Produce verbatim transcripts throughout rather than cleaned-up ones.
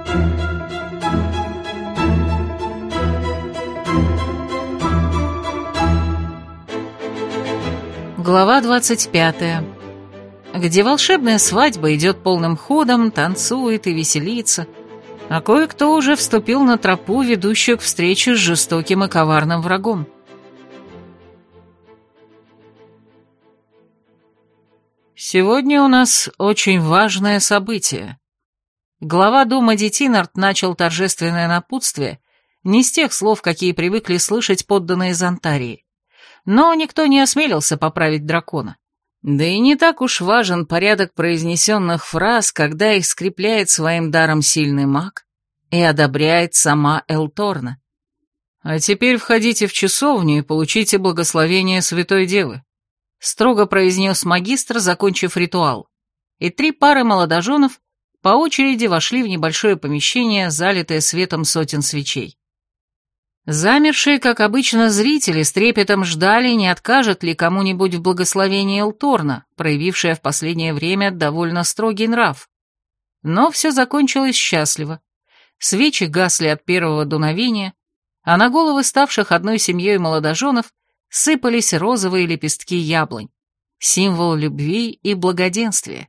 Глава двадцать пятая, где волшебная свадьба идет полным ходом, танцует и веселится, а кое-кто уже вступил на тропу, ведущую к встрече с жестоким и коварным врагом. Сегодня у нас очень важное событие. Глава дома Детинард начал торжественное напутствие не с тех слов, какие привыкли слышать подданные Зонтарии. Но никто не осмелился поправить дракона. Да и не так уж важен порядок произнесенных фраз, когда их скрепляет своим даром сильный маг и одобряет сама Элторна. «А теперь входите в часовню и получите благословение Святой Девы», строго произнес магистр, закончив ритуал, и три пары молодоженов по очереди вошли в небольшое помещение, залитое светом сотен свечей. Замершие, как обычно, зрители с трепетом ждали, не откажет ли кому-нибудь в благословении Элторна, проявившая в последнее время довольно строгий нрав. Но все закончилось счастливо. Свечи гасли от первого дуновения, а на головы ставших одной семьей молодоженов сыпались розовые лепестки яблонь, символ любви и благоденствия.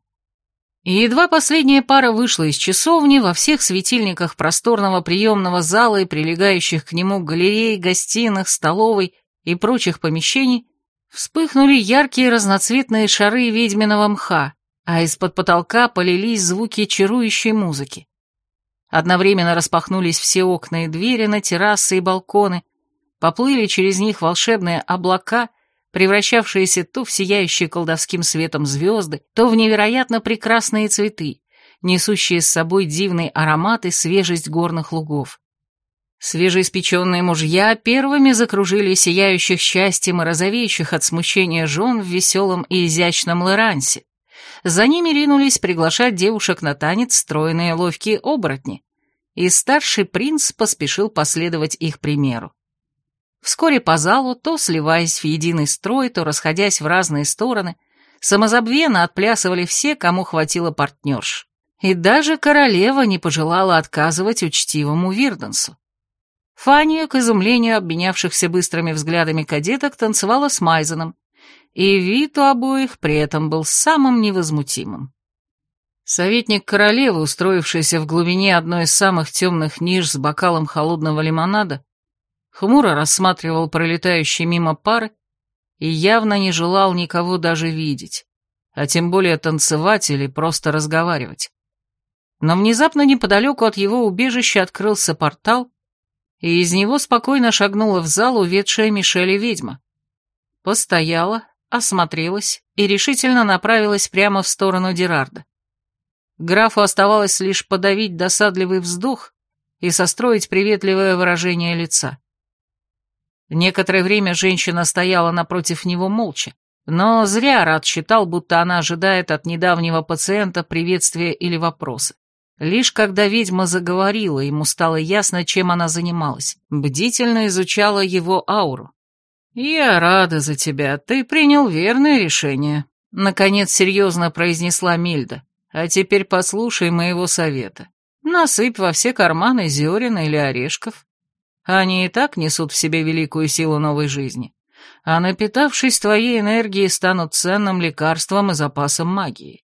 И едва последняя пара вышла из часовни, во всех светильниках просторного приемного зала и прилегающих к нему галерей, гостиных, столовой и прочих помещений вспыхнули яркие разноцветные шары ведьминого мха, а из-под потолка полились звуки чарующей музыки. Одновременно распахнулись все окна и двери на террасы и балконы, поплыли через них волшебные облака, превращавшиеся то в сияющие колдовским светом звезды, то в невероятно прекрасные цветы, несущие с собой дивный аромат и свежесть горных лугов. Свежеиспеченные мужья первыми закружили сияющих счастьем и розовеющих от смущения жен в веселом и изящном лерансе. За ними ринулись приглашать девушек на танец стройные ловкие оборотни, и старший принц поспешил последовать их примеру. Вскоре по залу, то сливаясь в единый строй, то расходясь в разные стороны, самозабвенно отплясывали все, кому хватило партнерш. И даже королева не пожелала отказывать учтивому Вирденсу. Фания, к изумлению обменявшихся быстрыми взглядами кадеток, танцевала с Майзеном, и вид у обоих при этом был самым невозмутимым. Советник королевы, устроившийся в глубине одной из самых темных ниш с бокалом холодного лимонада, хмуро рассматривал пролетающие мимо пары и явно не желал никого даже видеть, а тем более танцевать или просто разговаривать. Но внезапно неподалеку от его убежища открылся портал, и из него спокойно шагнула в зал уведшая Мишель ведьма. Постояла, осмотрелась и решительно направилась прямо в сторону Дерарда. Графу оставалось лишь подавить досадливый вздох и состроить приветливое выражение лица. Некоторое время женщина стояла напротив него молча, но зря Рад считал, будто она ожидает от недавнего пациента приветствия или вопроса. Лишь когда ведьма заговорила, ему стало ясно, чем она занималась, бдительно изучала его ауру. «Я рада за тебя, ты принял верное решение», — наконец серьезно произнесла Мильда. «А теперь послушай моего совета. Насыпь во все карманы зерен или орешков. Они и так несут в себе великую силу новой жизни, а напитавшись твоей энергией, станут ценным лекарством и запасом магии.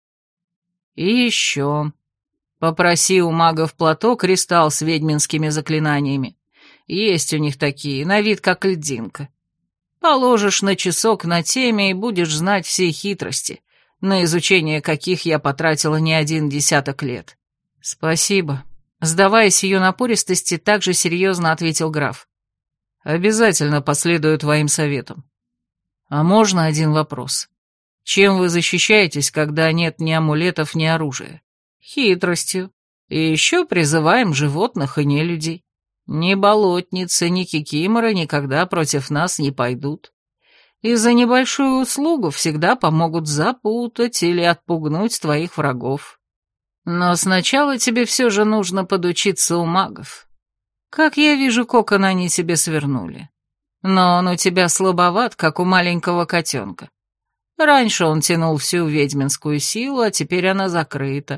И еще. Попроси у магов плато кристалл с ведьминскими заклинаниями. Есть у них такие, на вид как льдинка. Положишь на часок на теме и будешь знать все хитрости, на изучение каких я потратила не один десяток лет». «Спасибо». Сдаваясь ее напористости, также серьезно ответил граф. «Обязательно последую твоим советам. А можно один вопрос? Чем вы защищаетесь, когда нет ни амулетов, ни оружия?» «Хитростью. И еще призываем животных и нелюдей. Ни болотницы, ни кикиморы никогда против нас не пойдут. И за небольшую услугу всегда помогут запутать или отпугнуть твоих врагов. Но сначала тебе все же нужно подучиться у магов. Как я вижу, кокон они тебе свернули. Но он у тебя слабоват, как у маленького котенка. Раньше он тянул всю ведьминскую силу, а теперь она закрыта.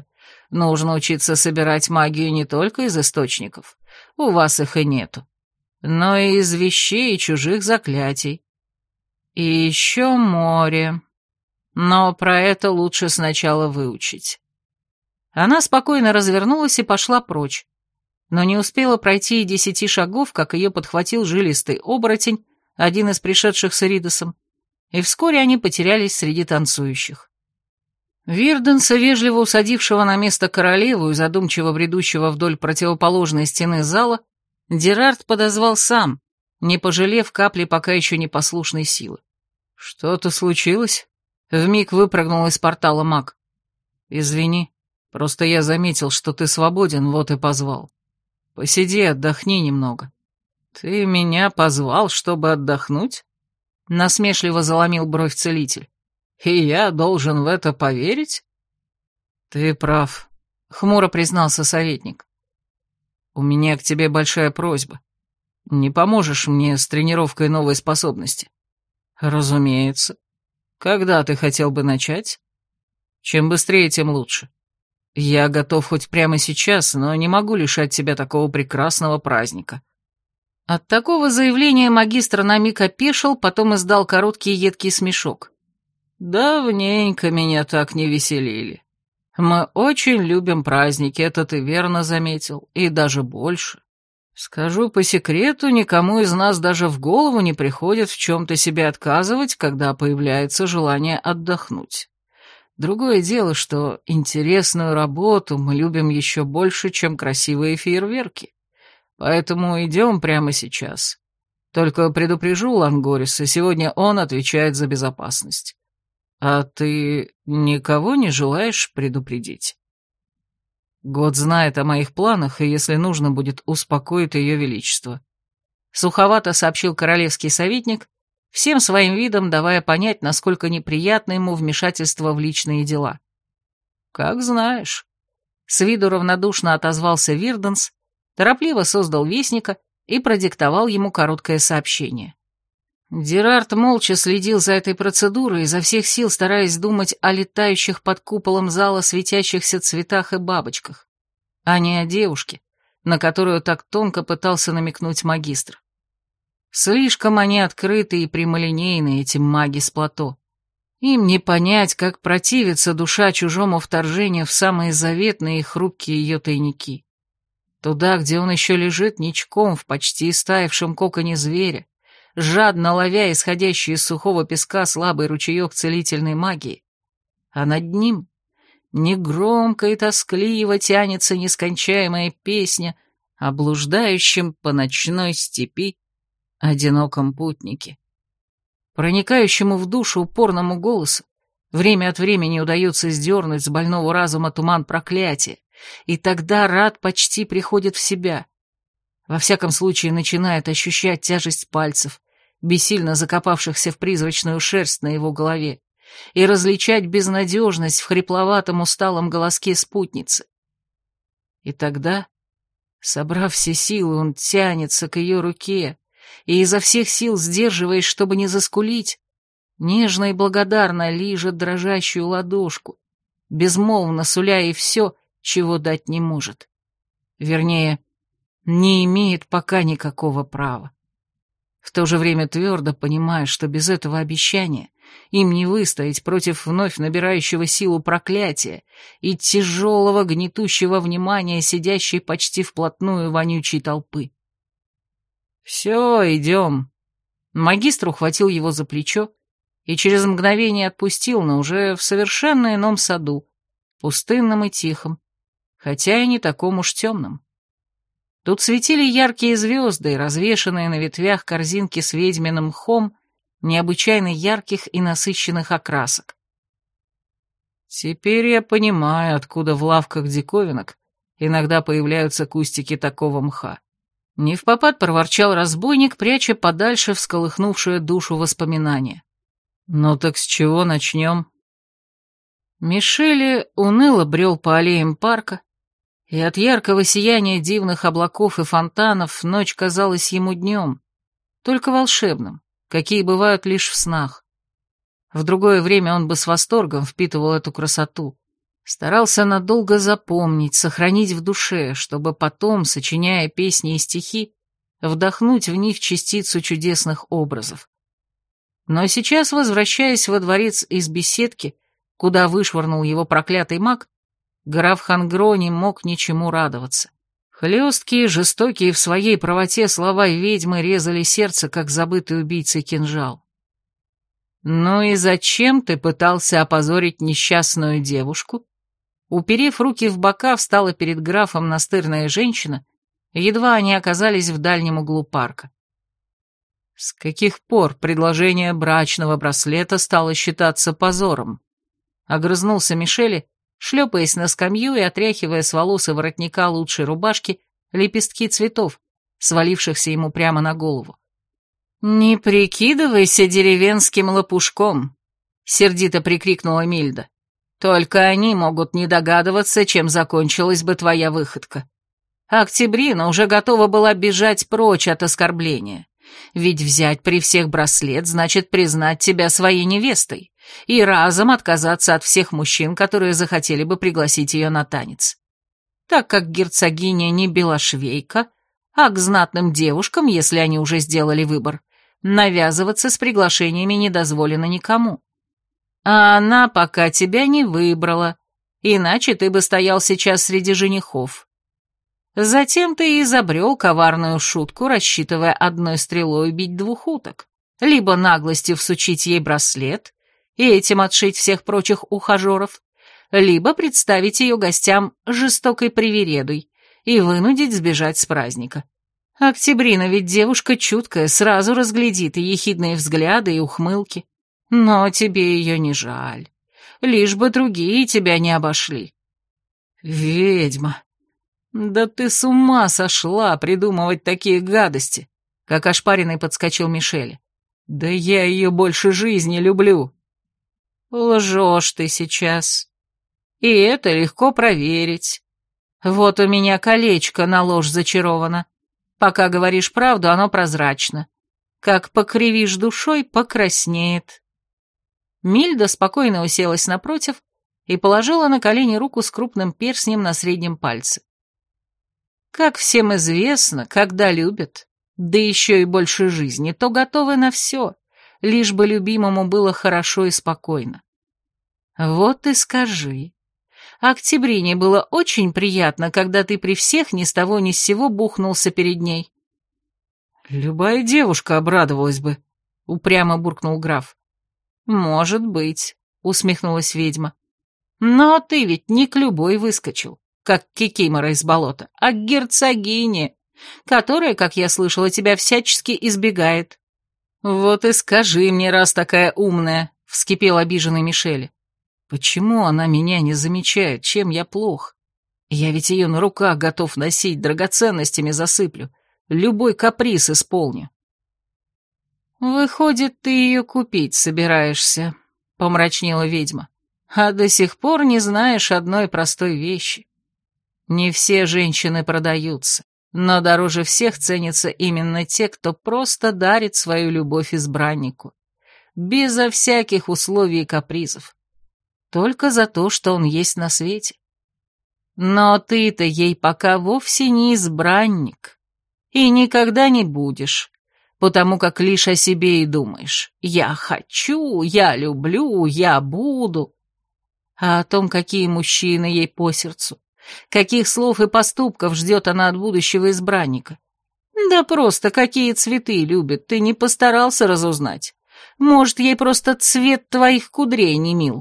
Нужно учиться собирать магию не только из источников, у вас их и нету, но и из вещей и чужих заклятий. И еще море. Но про это лучше сначала выучить. Она спокойно развернулась и пошла прочь, но не успела пройти и десяти шагов, как ее подхватил жилистый оборотень, один из пришедших с Эридосом, и вскоре они потерялись среди танцующих. Вирденса, вежливо усадившего на место королеву и задумчиво бредущего вдоль противоположной стены зала, Дерард подозвал сам, не пожалев капли пока еще непослушной силы. «Что-то случилось?» — вмиг выпрыгнул из портала маг. «Извини, просто я заметил, что ты свободен, вот и позвал. Посиди, отдохни немного». «Ты меня позвал, чтобы отдохнуть?» — насмешливо заломил бровь целитель. «И я должен в это поверить?» «Ты прав», — хмуро признался советник. «У меня к тебе большая просьба. Не поможешь мне с тренировкой новой способности?» «Разумеется. Когда ты хотел бы начать?» «Чем быстрее, тем лучше. Я готов хоть прямо сейчас, но не могу лишать тебя такого прекрасного праздника». От такого заявления магистр на миг опешил, потом издал короткий едкий смешок. «Давненько меня так не веселили. Мы очень любим праздники, это ты верно заметил, и даже больше. Скажу по секрету, никому из нас даже в голову не приходит в чем-то себе отказывать, когда появляется желание отдохнуть. Другое дело, что интересную работу мы любим еще больше, чем красивые фейерверки. Поэтому идем прямо сейчас. Только предупрежу Лангориса, сегодня он отвечает за безопасность. А ты никого не желаешь предупредить? Год знает о моих планах, и если нужно будет, успокоит ее величество. Суховато сообщил королевский советник, всем своим видом давая понять, насколько неприятно ему вмешательство в личные дела. Как знаешь. С виду равнодушно отозвался Вирденс, торопливо создал вестника и продиктовал ему короткое сообщение. Дерард молча следил за этой процедурой, изо всех сил стараясь думать о летающих под куполом зала светящихся цветах и бабочках, а не о девушке, на которую так тонко пытался намекнуть магистр. Слишком они открыты и прямолинейны, эти маги с плато. Им не понять, как противится душа чужому вторжению в самые заветные и хрупкие ее тайники. Туда, где он еще лежит ничком в почти истаившем коконе зверя, жадно ловя исходящий из сухого песка слабый ручеек целительной магии, а над ним негромко и тоскливо тянется нескончаемая песня о блуждающем по ночной степи одиноком путнике. Проникающему в душу упорному голосу время от времени удается сдернуть с больного разума туман проклятия, и тогда Рад почти приходит в себя. Во всяком случае начинает ощущать тяжесть пальцев, бессильно закопавшихся в призрачную шерсть на его голове, и различать безнадежность в хрипловатом усталом голоске спутницы. И тогда, собрав все силы, он тянется к ее руке, и изо всех сил, сдерживаясь, чтобы не заскулить, нежно и благодарно лижет дрожащую ладошку, безмолвно суля ей все, чего дать не может. Вернее, не имеет пока никакого права. В то же время твердо понимая, что без этого обещания им не выстоять против вновь набирающего силу проклятия и тяжелого гнетущего внимания сидящей почти вплотную вонючей толпы. «Все, идем». Магистр ухватил его за плечо и через мгновение отпустил, но уже в совершенно ином саду, пустынном и тихом, хотя и не таком уж темном. Тут светили яркие звезды, развешанные на ветвях корзинки с ведьминым мхом, необычайно ярких и насыщенных окрасок. Теперь я понимаю, откуда в лавках диковинок иногда появляются кустики такого мха. Невпопад проворчал разбойник, пряча подальше всколыхнувшее душу воспоминания. Ну так с чего начнем? Мишеле уныло брел по аллеям парка, и от яркого сияния дивных облаков и фонтанов ночь казалась ему днем, только волшебным, какие бывают лишь в снах. В другое время он бы с восторгом впитывал эту красоту, Старался надолго запомнить, сохранить в душе, чтобы потом, сочиняя песни и стихи, вдохнуть в них частицу чудесных образов. Но сейчас, возвращаясь во дворец из беседки, куда вышвырнул его проклятый маг, граф Хангро не мог ничему радоваться. Хлесткие, жестокие в своей правоте слова ведьмы резали сердце, как забытый убийцей кинжал. «Ну и зачем ты пытался опозорить несчастную девушку?» Уперев руки в бока, встала перед графом настырная женщина, едва они оказались в дальнем углу парка. С каких пор предложение брачного браслета стало считаться позором? Огрызнулся Мишель, шлепаясь на скамью и отряхивая с волос и воротника лучшей рубашки лепестки цветов, свалившихся ему прямо на голову. «Не прикидывайся деревенским лопушком», — сердито прикрикнула Мильда. «Только они могут не догадываться, чем закончилась бы твоя выходка. Октябрина уже готова была бежать прочь от оскорбления, ведь взять при всех браслет значит признать тебя своей невестой и разом отказаться от всех мужчин, которые захотели бы пригласить ее на танец. Так как герцогиня не белошвейка, а к знатным девушкам, если они уже сделали выбор, навязываться с приглашениями не дозволено никому. А она пока тебя не выбрала, иначе ты бы стоял сейчас среди женихов. Затем ты изобрел коварную шутку, рассчитывая одной стрелой убить двух уток, либо наглостью всучить ей браслет и этим отшить всех прочих ухажеров, либо представить ее гостям жестокой привередой и вынудить сбежать с праздника. Октябрина ведь девушка чуткая, сразу разглядит и ехидные взгляды, и ухмылки. Но тебе ее не жаль. Лишь бы другие тебя не обошли. Ведьма, да ты с ума сошла придумывать такие гадости, как ошпаренный подскочил Мишель. Да я ее больше жизни люблю. Лжешь ты сейчас. И это легко проверить. Вот у меня колечко на ложь зачаровано. Пока говоришь правду, оно прозрачно. Как покривишь душой, покраснеет. Мильда спокойно уселась напротив и положила на колени руку с крупным перстнем на среднем пальце. Как всем известно, когда любят, да еще и больше жизни, то готовы на все, лишь бы любимому было хорошо и спокойно. Вот и скажи, Октябрине было очень приятно, когда ты при всех ни с того ни с сего бухнулся перед ней. Любая девушка обрадовалась бы, упрямо буркнул граф. «Может быть», — усмехнулась ведьма. «Но ты ведь не к любой выскочил, как кикимора из болота, а к герцогине, которая, как я слышала, тебя всячески избегает». «Вот и скажи мне, раз такая умная», — вскипел обиженный Мишель. «Почему она меня не замечает, чем я плох? Я ведь ее на руках готов носить, драгоценностями засыплю, любой каприз исполню». «Выходит, ты ее купить собираешься», — помрачнела ведьма, «а до сих пор не знаешь одной простой вещи. Не все женщины продаются, но дороже всех ценятся именно те, кто просто дарит свою любовь избраннику, безо всяких условий и капризов, только за то, что он есть на свете. Но ты-то ей пока вовсе не избранник, и никогда не будешь». Потому как лишь о себе и думаешь. Я хочу, я люблю, я буду. А о том, какие мужчины ей по сердцу, каких слов и поступков ждет она от будущего избранника. Да просто какие цветы любит, ты не постарался разузнать. Может, ей просто цвет твоих кудрей не мил.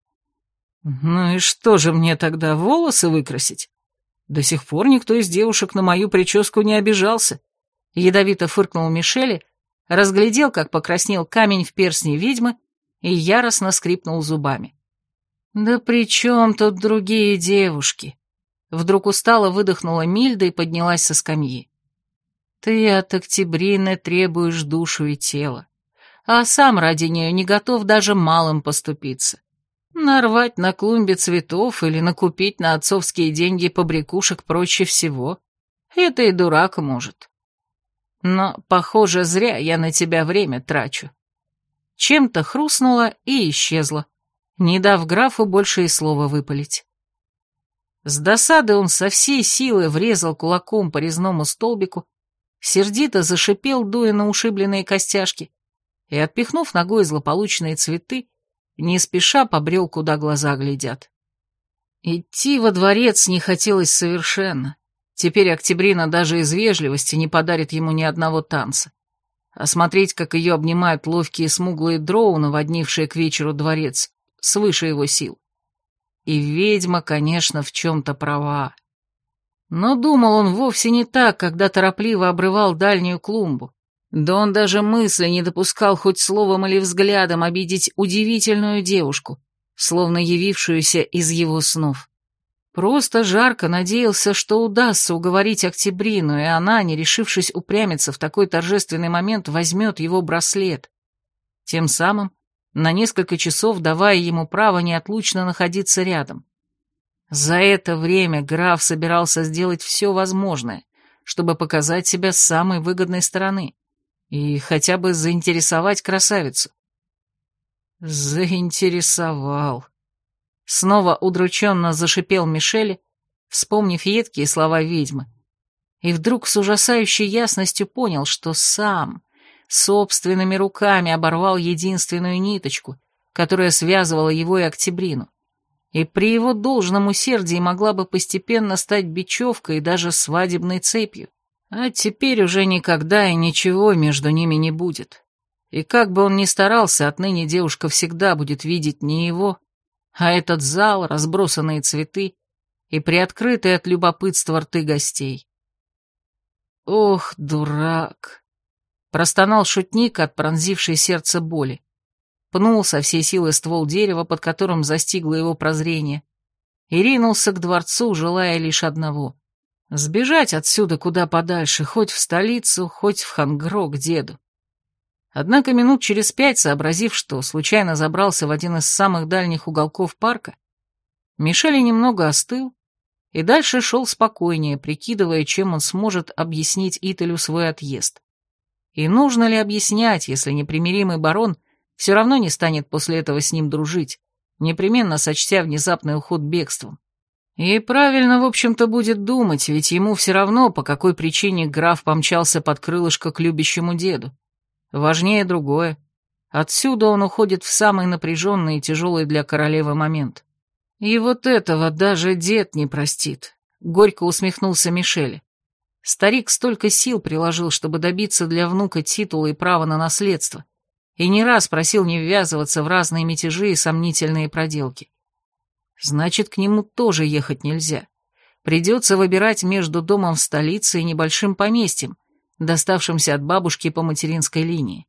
Ну и что же мне тогда, волосы выкрасить? До сих пор никто из девушек на мою прическу не обижался. Ядовито фыркнул Мишель, разглядел, как покраснел камень в перстне ведьмы, и яростно скрипнул зубами. «Да при чем тут другие девушки?» Вдруг устало выдохнула Мильда и поднялась со скамьи. «Ты от Октябрины требуешь душу и тело, а сам ради нее не готов даже малым поступиться. Нарвать на клумбе цветов или накупить на отцовские деньги побрякушек проще всего. Это и дурак может. Но, похоже, зря я на тебя время трачу». Чем-то хрустнула и исчезла, не дав графу больше и слова выпалить. С досады он со всей силы врезал кулаком по резному столбику, сердито зашипел, дуя на ушибленные костяшки, и, отпихнув ногой злополучные цветы, не спеша побрел, куда глаза глядят. Идти во дворец не хотелось совершенно. Теперь Октябрина даже из вежливости не подарит ему ни одного танца. А смотреть, как ее обнимают ловкие смуглые дроу, наводнившие к вечеру дворец, свыше его сил. И ведьма, конечно, в чем-то права. Но думал он вовсе не так, когда торопливо обрывал дальнюю клумбу. Да он даже мысли не допускал хоть словом или взглядом обидеть удивительную девушку, словно явившуюся из его снов. Просто жарко надеялся, что удастся уговорить Октябрину, и она, не решившись упрямиться в такой торжественный момент, возьмет его браслет, тем самым на несколько часов давая ему право неотлучно находиться рядом. За это время граф собирался сделать все возможное, чтобы показать себя с самой выгодной стороны и хотя бы заинтересовать красавицу. Заинтересовал. Снова удрученно зашипел Мишель, вспомнив едкие слова ведьмы, и вдруг с ужасающей ясностью понял, что сам собственными руками оборвал единственную ниточку, которая связывала его и Октябрину, и при его должном усердии могла бы постепенно стать бечевкой и даже свадебной цепью. А теперь уже никогда и ничего между ними не будет. И как бы он ни старался, отныне девушка всегда будет видеть не его, а этот зал, разбросанные цветы и приоткрытые от любопытства рты гостей. «Ох, дурак!» — простонал шутник от пронзившей сердце боли. Пнул со всей силы ствол дерева, под которым застигло его прозрение, и ринулся к дворцу, желая лишь одного — сбежать отсюда куда подальше, хоть в столицу, хоть в Хангро к деду. Однако минут через пять, сообразив, что случайно забрался в один из самых дальних уголков парка, Мишель немного остыл и дальше шел спокойнее, прикидывая, чем он сможет объяснить Ителю свой отъезд. И нужно ли объяснять, если непримиримый барон все равно не станет после этого с ним дружить, непременно сочтя внезапный уход бегством. И правильно, в общем-то, будет думать, ведь ему все равно, по какой причине граф помчался под крылышко к любящему деду. Важнее другое. Отсюда он уходит в самый напряженный и тяжелый для королевы момент. И вот этого даже дед не простит, — горько усмехнулся Мишель. Старик столько сил приложил, чтобы добиться для внука титула и права на наследство, и не раз просил не ввязываться в разные мятежи и сомнительные проделки. Значит, к нему тоже ехать нельзя. Придется выбирать между домом в столице и небольшим поместьем, доставшимся от бабушки по материнской линии.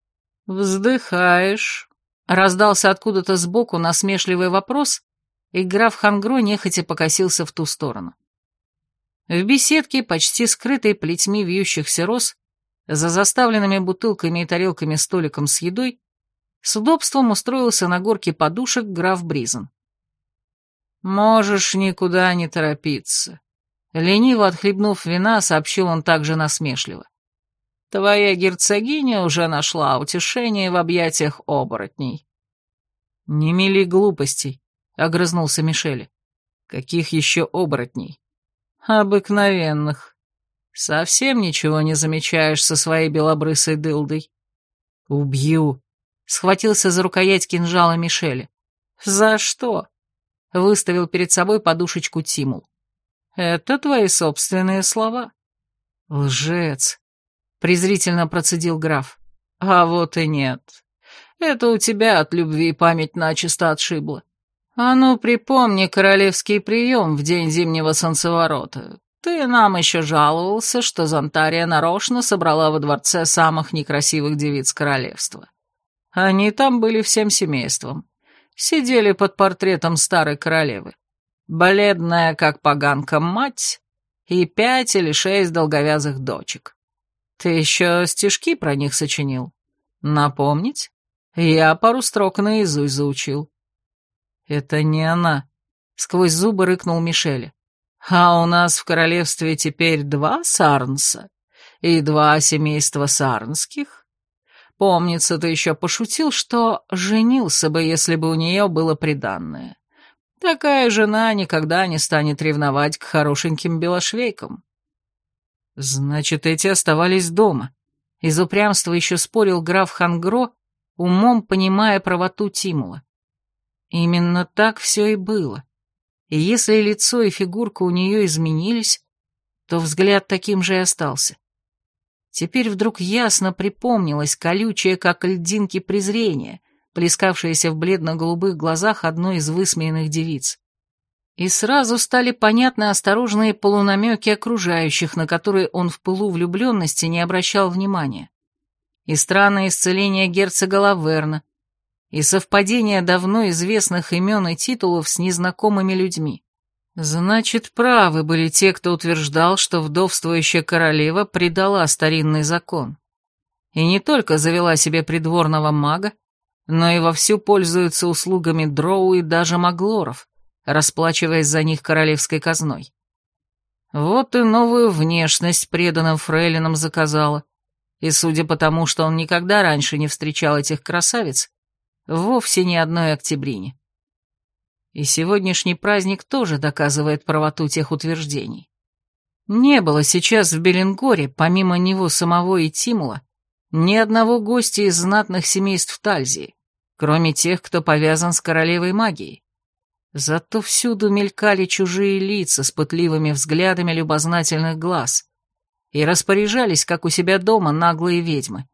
«Вздыхаешь?» — раздался откуда-то сбоку насмешливый вопрос, и граф Хангро нехотя покосился в ту сторону. В беседке, почти скрытой плетьми вьющихся роз, за заставленными бутылками и тарелками столиком с едой, с удобством устроился на горке подушек граф Бризен. «Можешь никуда не торопиться», — лениво отхлебнув вина, сообщил он также насмешливо. «Твоя герцогиня уже нашла утешение в объятиях оборотней». «Не мели глупостей», — огрызнулся Мишель. «Каких еще оборотней?» «Обыкновенных. Совсем ничего не замечаешь со своей белобрысой дылдой». «Убью», — схватился за рукоять кинжала Мишеля. «За что?» — выставил перед собой подушечку Тимул. «Это твои собственные слова». «Лжец», — презрительно процедил граф. «А вот и нет. Это у тебя от любви память начисто отшибла. А ну, припомни королевский прием в день зимнего солнцеворота. Ты нам еще жаловался, что Зонтария нарочно собрала во дворце самых некрасивых девиц королевства. Они там были всем семейством. Сидели под портретом старой королевы. Бледная, как поганка, мать и пять или шесть долговязых дочек. Ты еще стишки про них сочинил? Напомнить? Я пару строк наизусть заучил». «Это не она», — сквозь зубы рыкнул Мишель. «А у нас в королевстве теперь два Сарнса и два семейства Сарнских. Помнится, ты еще пошутил, что женился бы, если бы у нее было приданное. Такая жена никогда не станет ревновать к хорошеньким белошвейкам. Значит, эти оставались дома. Из упрямства еще спорил граф Хангро, умом понимая правоту Тимула. Именно так все и было. И если лицо и фигурка у нее изменились, то взгляд таким же и остался. Теперь вдруг ясно припомнилось колючее, как льдинки, презрение, плескавшееся в бледно-голубых глазах одной из высмеянных девиц. И сразу стали понятны осторожные полунамеки окружающих, на которые он в пылу влюбленности не обращал внимания. И странное исцеление герцога Лаверна, и совпадение давно известных имен и титулов с незнакомыми людьми. Значит, правы были те, кто утверждал, что вдовствующая королева предала старинный закон. И не только завела себе придворного мага, но и вовсю пользуется услугами дроу и даже маглоров, расплачиваясь за них королевской казной. Вот и новую внешность преданным фрейлинам заказала, и судя по тому, что он никогда раньше не встречал этих красавиц, вовсе ни одной октябрине. И сегодняшний праздник тоже доказывает правоту тех утверждений. Не было сейчас в Беленгоре, помимо него самого и Тимула, ни одного гостя из знатных семейств Тальзии, кроме тех, кто повязан с королевой магией. Зато всюду мелькали чужие лица с пытливыми взглядами любознательных глаз и распоряжались, как у себя дома, наглые ведьмы.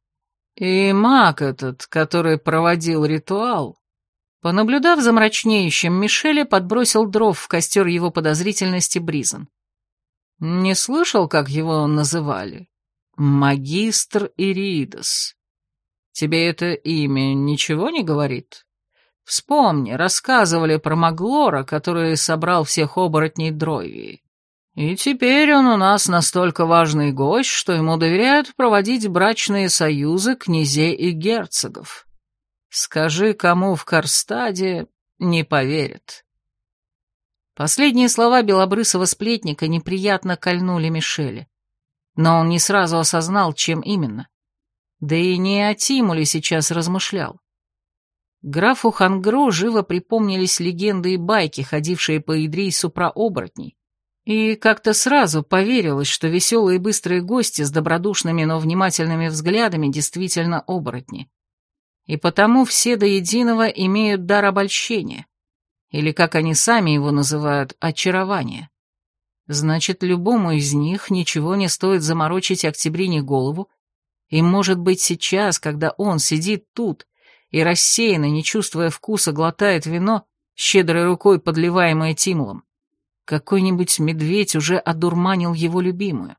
И маг этот, который проводил ритуал, понаблюдав за мрачнеющим Мишеля, подбросил дров в костер его подозрительности Бризен. Не слышал, как его называли? Магистр Иридос. Тебе это имя ничего не говорит? Вспомни, рассказывали про Маглора, который собрал всех оборотней Дройвии. И теперь он у нас настолько важный гость, что ему доверяют проводить брачные союзы князей и герцогов. Скажи, кому в Карстаде, не поверят. Последние слова белобрысого сплетника неприятно кольнули Мишеля, но он не сразу осознал, чем именно. Да и не о Тимуле сейчас размышлял. Графу Хангро живо припомнились легенды и байки, ходившие по Идрийсу про оборотней, и как-то сразу поверилось, что веселые и быстрые гости с добродушными, но внимательными взглядами действительно оборотни. И потому все до единого имеют дар обольщения, или, как они сами его называют, очарование. Значит, любому из них ничего не стоит заморочить Октябрине голову, и, может быть, сейчас, когда он сидит тут и рассеянно, не чувствуя вкуса, глотает вино, щедрой рукой подливаемое Тимулом, какой-нибудь медведь уже одурманил его любимую.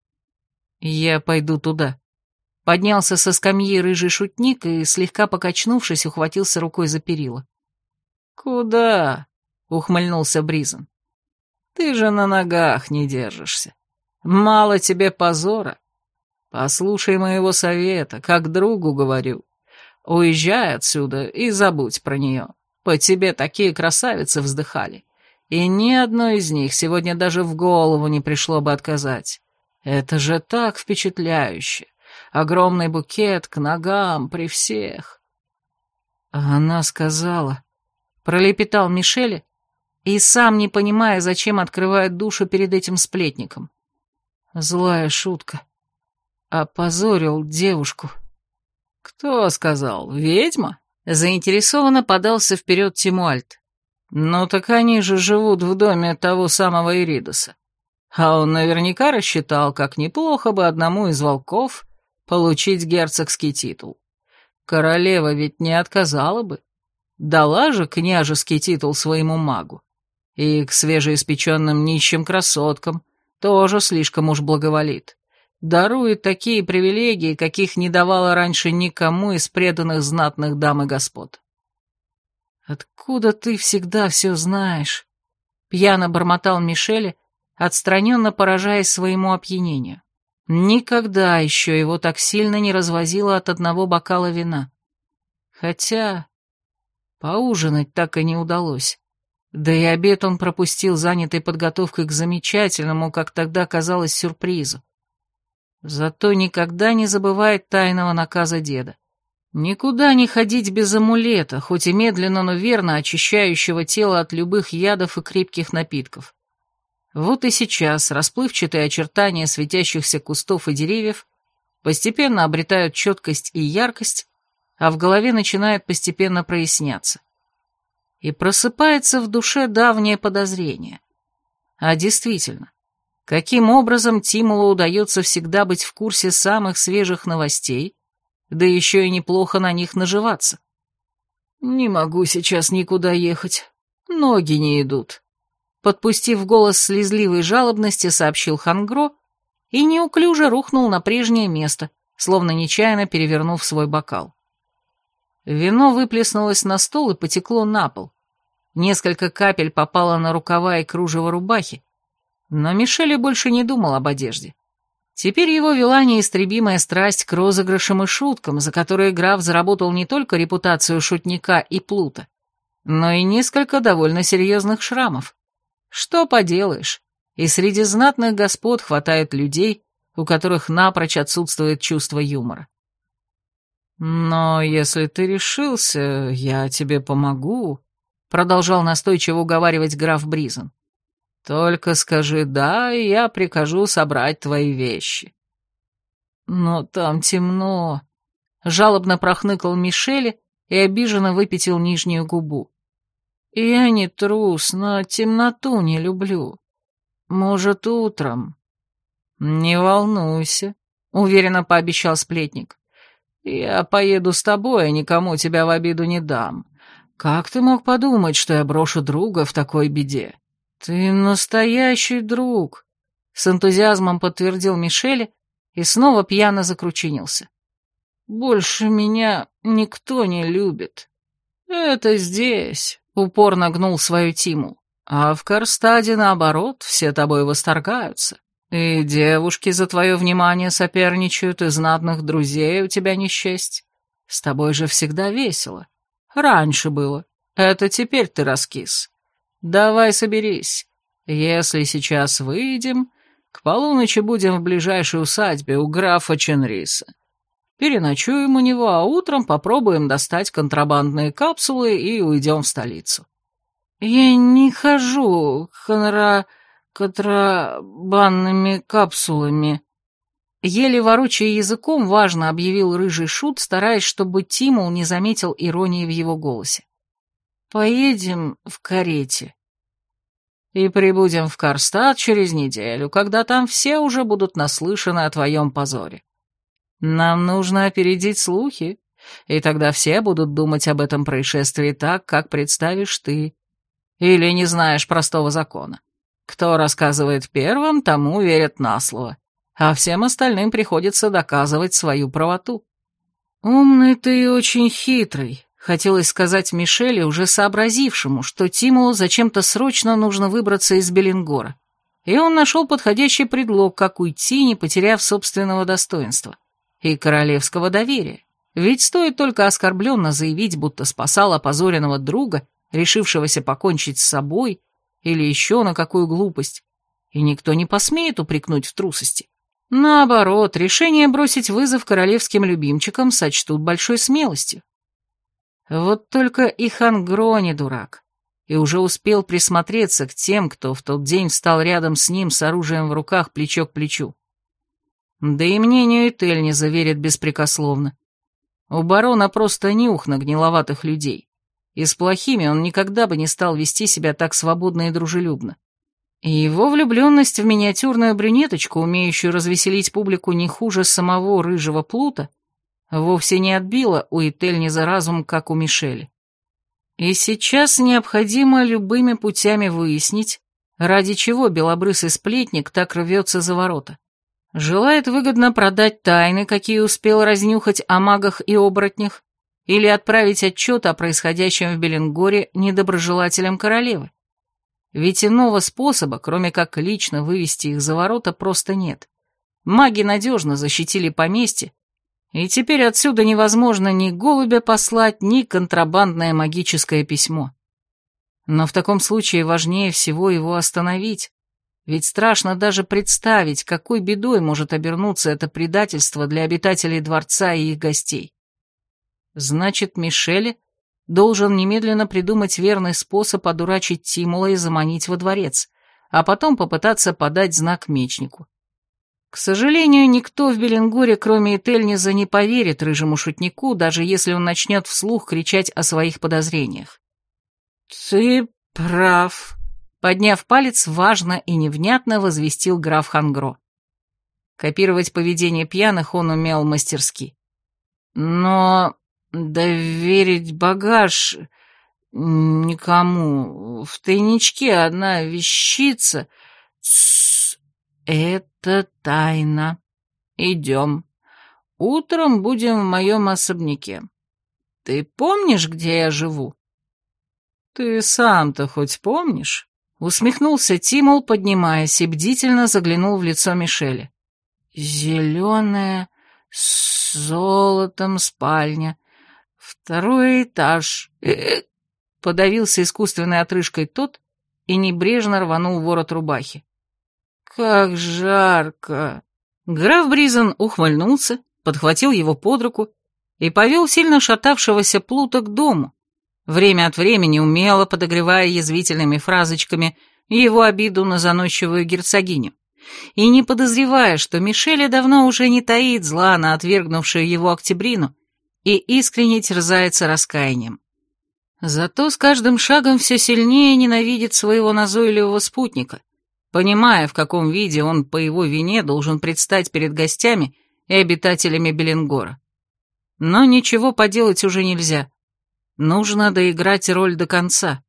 «Я пойду туда». Поднялся со скамьи рыжий шутник и, слегка покачнувшись, ухватился рукой за перила. «Куда?» — ухмыльнулся Бризен. «Ты же на ногах не держишься. Мало тебе позора. Послушай моего совета, как другу говорю. Уезжай отсюда и забудь про нее. По тебе такие красавицы вздыхали, и ни одной из них сегодня даже в голову не пришло бы отказать. Это же так впечатляюще. Огромный букет к ногам при всех». Она сказала, пролепетал Мишель, и сам не понимая, зачем открывает душу перед этим сплетником. Злая шутка. Опозорил девушку. «Кто сказал? Ведьма?» Заинтересованно подался вперед Тимуальт. «Ну так они же живут в доме того самого Иридоса. А он наверняка рассчитал, как неплохо бы одному из волков получить герцогский титул. Королева ведь не отказала бы. Дала же княжеский титул своему магу. И к свежеиспеченным нищим красоткам тоже слишком уж благоволит. Дарует такие привилегии, каких не давала раньше никому из преданных знатных дам и господ». «Откуда ты всегда все знаешь?» — пьяно бормотал Мишель, отстраненно поражаясь своему опьянению. Никогда еще его так сильно не развозило от одного бокала вина. Хотя поужинать так и не удалось. Да и обед он пропустил, занятый подготовкой к замечательному, как тогда казалось, сюрпризу. Зато никогда не забывает тайного наказа деда. Никуда не ходить без амулета, хоть и медленно, но верно очищающего тело от любых ядов и крепких напитков. Вот и сейчас расплывчатые очертания светящихся кустов и деревьев постепенно обретают четкость и яркость, а в голове начинает постепенно проясняться. И просыпается в душе давнее подозрение. А действительно, каким образом Тимулу удается всегда быть в курсе самых свежих новостей, да еще и неплохо на них наживаться? «Не могу сейчас никуда ехать, ноги не идут», — подпустив голос слезливой жалобности, сообщил Хангро и неуклюже рухнул на прежнее место, словно нечаянно перевернув свой бокал. Вино выплеснулось на стол и потекло на пол. Несколько капель попало на рукава и кружево рубахи, но Мишель больше не думал об одежде. Теперь его вела неистребимая страсть к розыгрышам и шуткам, за которые граф заработал не только репутацию шутника и плута, но и несколько довольно серьезных шрамов. Что поделаешь, и среди знатных господ хватает людей, у которых напрочь отсутствует чувство юмора. «Но если ты решился, я тебе помогу», — продолжал настойчиво уговаривать граф Бризен. «Только скажи «да», и я прикажу собрать твои вещи». «Но там темно», — жалобно прохныкал Мишель и обиженно выпятил нижнюю губу. «Я не трус, но темноту не люблю. Может, утром?» «Не волнуйся», — уверенно пообещал сплетник. «Я поеду с тобой, а никому тебя в обиду не дам. Как ты мог подумать, что я брошу друга в такой беде?» «Ты настоящий друг», — с энтузиазмом подтвердил Мишель и снова пьяно закручинился. «Больше меня никто не любит». «Это здесь», — упорно гнул свою Тимул. «А в Карстаде, наоборот, все тобой восторгаются. И девушки за твое внимание соперничают, и знатных друзей у тебя не счесть. С тобой же всегда весело. Раньше было. Это теперь ты раскис. Давай соберись. Если сейчас выйдем, к полуночи будем в ближайшей усадьбе у графа Ченриса. Переночуем у него, а утром попробуем достать контрабандные капсулы и уйдем в столицу». «Я не хожу конра... контрабандными капсулами», — еле ворочая языком, важно объявил рыжий шут, стараясь, чтобы Тимул не заметил иронии в его голосе. «Поедем в карете. И прибудем в Карстад через неделю, когда там все уже будут наслышаны о твоем позоре. Нам нужно опередить слухи, и тогда все будут думать об этом происшествии так, как представишь ты. Или не знаешь простого закона. Кто рассказывает первым, тому верят на слово, а всем остальным приходится доказывать свою правоту». «Умный ты и очень хитрый», — хотелось сказать Мишелю, уже сообразившему, что Тимулу зачем-то срочно нужно выбраться из Беллингора, и он нашел подходящий предлог, как уйти, не потеряв собственного достоинства и королевского доверия. Ведь стоит только оскорбленно заявить, будто спасал опозоренного друга, решившегося покончить с собой, или еще на какую глупость, и никто не посмеет упрекнуть в трусости. Наоборот, решение бросить вызов королевским любимчикам сочтут большой смелостью. Вот только и Хангро не дурак, и уже успел присмотреться к тем, кто в тот день встал рядом с ним с оружием в руках плечо к плечу. Да и мнению Этель не заверит беспрекословно. У барона просто нюх на гниловатых людей, и с плохими он никогда бы не стал вести себя так свободно и дружелюбно. И его влюбленность в миниатюрную брюнеточку, умеющую развеселить публику не хуже самого рыжего плута, вовсе не отбила у Этель не за разум, как у Мишеля. И сейчас необходимо любыми путями выяснить, ради чего белобрысый сплетник так рвется за ворота. Желает выгодно продать тайны, какие успел разнюхать о магах и оборотнях, или отправить отчет о происходящем в Беллингоре недоброжелателям королевы. Ведь иного способа, кроме как лично вывести их за ворота, просто нет. Маги надежно защитили поместье, и теперь отсюда невозможно ни голубя послать, ни контрабандное магическое письмо. Но в таком случае важнее всего его остановить, ведь страшно даже представить, какой бедой может обернуться это предательство для обитателей дворца и их гостей. Значит, Мишеле должен немедленно придумать верный способ одурачить Тимула и заманить во дворец, а потом попытаться подать знак мечнику. К сожалению, никто в Беленгоре, кроме Этельниза, не поверит рыжему шутнику, даже если он начнет вслух кричать о своих подозрениях. «Ты прав», — подняв палец, важно и невнятно возвестил граф Хангро. Копировать поведение пьяных он умел мастерски. «Но доверить багаж никому. В тайничке одна вещица. Тссс, это тайна. Идем. Утром будем в моем особняке. Ты помнишь, где я живу?» «Ты сам-то хоть помнишь?» Усмехнулся Тимул, поднимаясь, и бдительно заглянул в лицо Мишеля. «Зеленая, с золотом спальня. Второй этаж». Подавился искусственной отрыжкой тот и небрежно рванул ворот рубахи. «Как жарко!» Граф Бризен ухмыльнулся, подхватил его под руку и повел сильно шатавшегося Плута к дому, время от времени умело подогревая язвительными фразочками его обиду на заносчивую герцогиню, и не подозревая, что Мишеля давно уже не таит зла на отвергнувшую его Октябрину и искренне терзается раскаянием. Зато с каждым шагом все сильнее ненавидит своего назойливого спутника, понимая, в каком виде он по его вине должен предстать перед гостями и обитателями Беленгора. Но ничего поделать уже нельзя. Нужно доиграть роль до конца.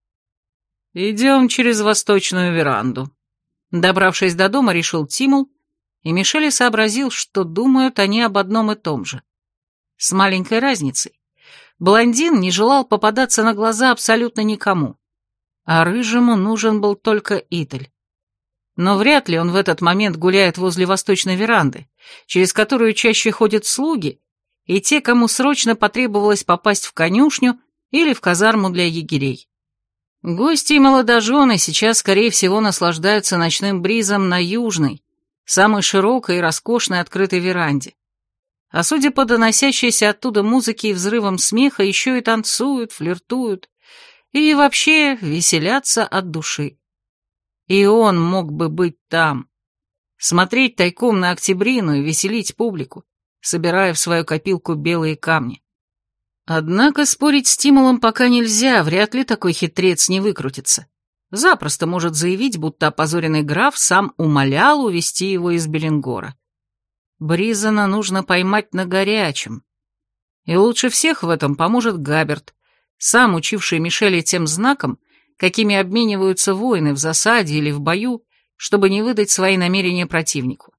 «Идем через восточную веранду». Добравшись до дома, решил Тимул, и Мишель сообразил, что думают они об одном и том же. С маленькой разницей. Блондин не желал попадаться на глаза абсолютно никому, а рыжему нужен был только Итель. Но вряд ли он в этот момент гуляет возле восточной веранды, через которую чаще ходят слуги и те, кому срочно потребовалось попасть в конюшню или в казарму для егерей. Гости и молодожены сейчас, скорее всего, наслаждаются ночным бризом на южной, самой широкой и роскошной открытой веранде. А судя по доносящейся оттуда музыке и взрывам смеха, еще и танцуют, флиртуют и вообще веселятся от души. И он мог бы быть там, смотреть тайком на Октябрину и веселить публику, собирая в свою копилку белые камни. Однако спорить с Тимулом пока нельзя, вряд ли такой хитрец не выкрутится. Запросто может заявить, будто опозоренный граф сам умолял увести его из Беленгора. Бризена нужно поймать на горячем. И лучше всех в этом поможет Габерт, сам учивший Мишеля тем знаком, какими обмениваются воины в засаде или в бою, чтобы не выдать свои намерения противнику.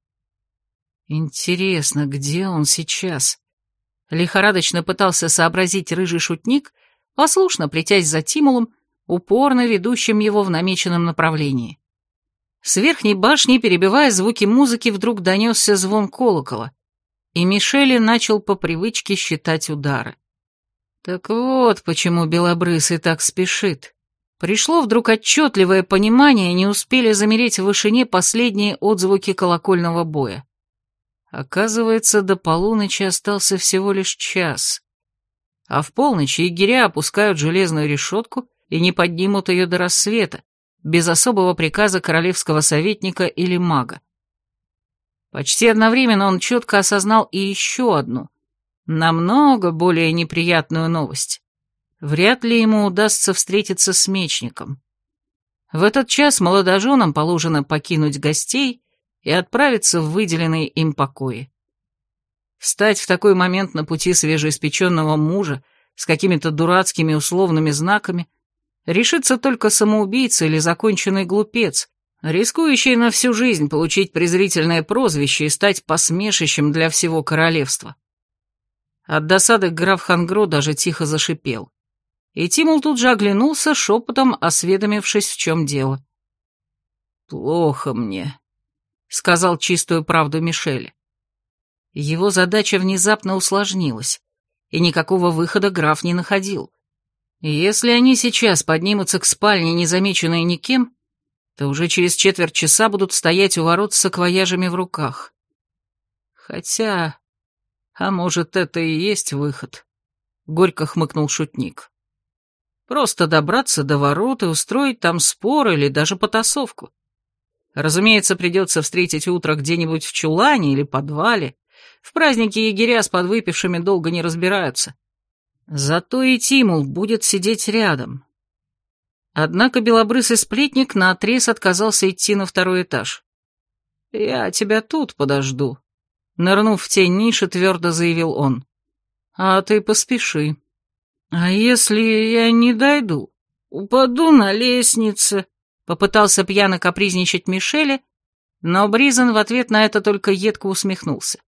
Интересно, где он сейчас? Лихорадочно пытался сообразить рыжий шутник, послушно плетясь за Тимулом, упорно ведущим его в намеченном направлении. С верхней башни, перебивая звуки музыки, вдруг донесся звон колокола, и Мишель начал по привычке считать удары. Так вот, почему Белобрысый так спешит. Пришло вдруг отчетливое понимание, не успели замереть в вышине последние отзвуки колокольного боя. Оказывается, до полуночи остался всего лишь час. А в полночь егеря опускают железную решетку и не поднимут ее до рассвета, без особого приказа королевского советника или мага. Почти одновременно он четко осознал и еще одну, намного более неприятную новость. Вряд ли ему удастся встретиться с мечником. В этот час молодоженам положено покинуть гостей и отправиться в выделенные им покои. Встать в такой момент на пути свежеиспеченного мужа с какими-то дурацкими условными знаками решится только самоубийца или законченный глупец, рискующий на всю жизнь получить презрительное прозвище и стать посмешищем для всего королевства. От досады граф Хангро даже тихо зашипел. И Тимул тут же оглянулся, шепотом осведомившись, в чем дело. «Плохо мне», — сказал чистую правду Мишель. Его задача внезапно усложнилась, и никакого выхода граф не находил. Если они сейчас поднимутся к спальне, незамеченные никем, то уже через четверть часа будут стоять у ворот с саквояжами в руках. Хотя, а может, это и есть выход. горько хмыкнул шутник. Просто добраться до ворот и устроить там спор или даже потасовку. Разумеется, придется встретить утро где-нибудь в чулане или подвале. В праздники егеря с подвыпившими долго не разбираются. Зато и Тимул будет сидеть рядом. Однако белобрысый сплетник наотрез отказался идти на второй этаж. «Я тебя тут подожду», — нырнув в тень ниши, твердо заявил он. «А ты поспеши. А если я не дойду? Упаду на лестнице», — попытался пьяно капризничать Мишеле, но Бризен в ответ на это только едко усмехнулся.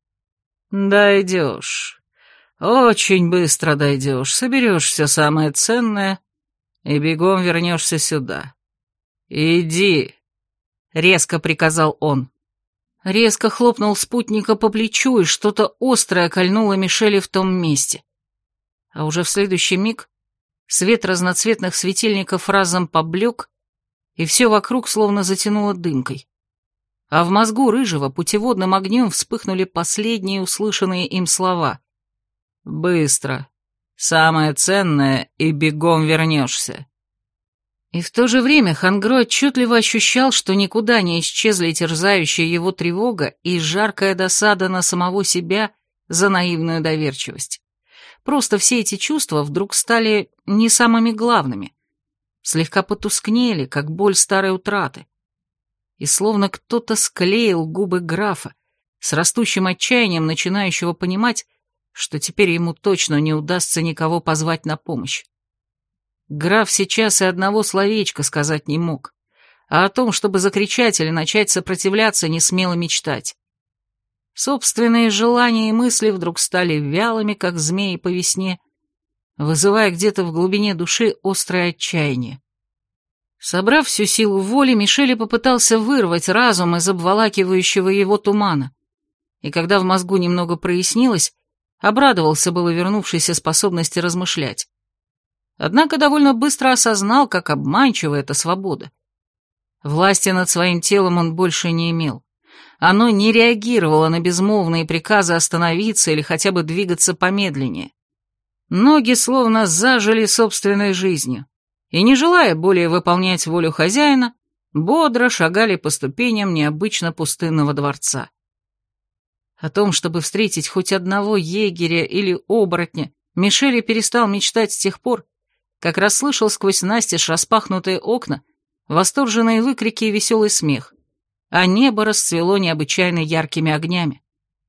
«Дойдешь. Очень быстро дойдешь, соберешь все самое ценное и бегом вернешься сюда. Иди», — резко приказал он. Резко хлопнул спутника по плечу, и что-то острое кольнуло Мишеле в том месте. А уже в следующий миг свет разноцветных светильников разом поблек, и все вокруг словно затянуло дымкой. А в мозгу Рыжего путеводным огнем вспыхнули последние услышанные им слова. «Быстро. Самое ценное, и бегом вернешься». И в то же время Хангро отчетливо ощущал, что никуда не исчезли терзающая его тревога и жаркая досада на самого себя за наивную доверчивость. Просто все эти чувства вдруг стали не самыми главными, слегка потускнели, как боль старой утраты. И словно кто-то склеил губы графа, с растущим отчаянием начинающего понимать, что теперь ему точно не удастся никого позвать на помощь. Граф сейчас и одного словечка сказать не мог, а о том, чтобы закричать или начать сопротивляться, не смело мечтать. Собственные желания и мысли вдруг стали вялыми, как змеи по весне, вызывая где-то в глубине души острое отчаяние. Собрав всю силу воли, Мишеле попытался вырвать разум из обволакивающего его тумана, и когда в мозгу немного прояснилось, обрадовался было вернувшейся способности размышлять. Однако довольно быстро осознал, как обманчива эта свобода. Власти над своим телом он больше не имел. Оно не реагировало на безмолвные приказы остановиться или хотя бы двигаться помедленнее. Ноги словно зажили собственной жизнью, и, не желая более выполнять волю хозяина, бодро шагали по ступеням необычно пустынного дворца. О том, чтобы встретить хоть одного егеря или оборотня, Мишеле перестал мечтать с тех пор, как расслышал сквозь настежь распахнутые окна восторженные выкрики и веселый смех, а небо расцвело необычайно яркими огнями.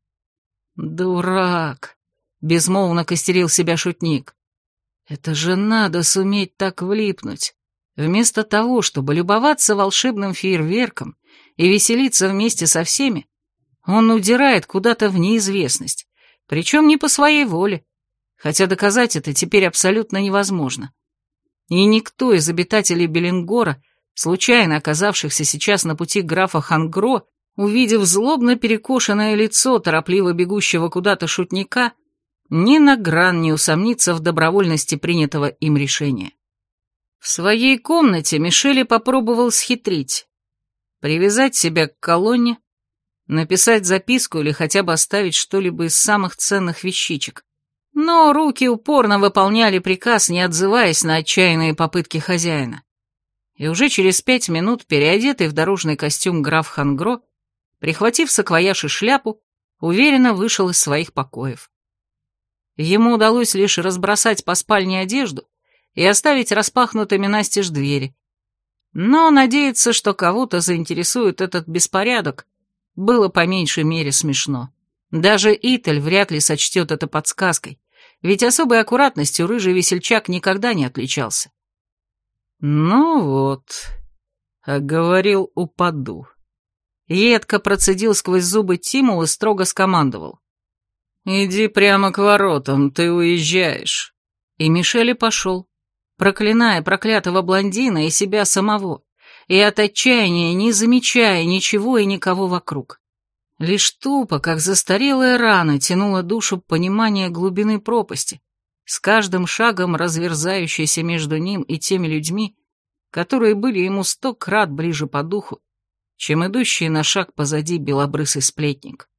«Дурак!» — безмолвно костерил себя шутник. «Это же надо суметь так влипнуть. Вместо того, чтобы любоваться волшебным фейерверком и веселиться вместе со всеми, он удирает куда-то в неизвестность, причем не по своей воле, хотя доказать это теперь абсолютно невозможно. И никто из обитателей Беленгора, случайно оказавшихся сейчас на пути графа Хангро, увидев злобно перекошенное лицо торопливо бегущего куда-то шутника, ни на гран не усомнится в добровольности принятого им решения. В своей комнате Мишеле попробовал схитрить, привязать себя к колонне, написать записку или хотя бы оставить что-либо из самых ценных вещичек. Но руки упорно выполняли приказ, не отзываясь на отчаянные попытки хозяина. И уже через пять минут, переодетый в дорожный костюм граф Хангро, прихватив саквояж и шляпу, уверенно вышел из своих покоев. Ему удалось лишь разбросать по спальне одежду и оставить распахнутыми настежь двери. Но надеяться, что кого-то заинтересует этот беспорядок, было по меньшей мере смешно. Даже Итель вряд ли сочтет это подсказкой, ведь особой аккуратностью рыжий весельчак никогда не отличался. «Ну вот, а говорил, упаду». Едко процедил сквозь зубы Тимул и строго скомандовал. «Иди прямо к воротам, ты уезжаешь». И Мишеле пошел, проклиная проклятого блондина и себя самого, и от отчаяния не замечая ничего и никого вокруг. Лишь тупо, как застарелая рана, тянула душу понимание глубины пропасти, с каждым шагом разверзающейся между ним и теми людьми, которые были ему сто крат ближе по духу, чем идущий на шаг позади белобрысый сплетник.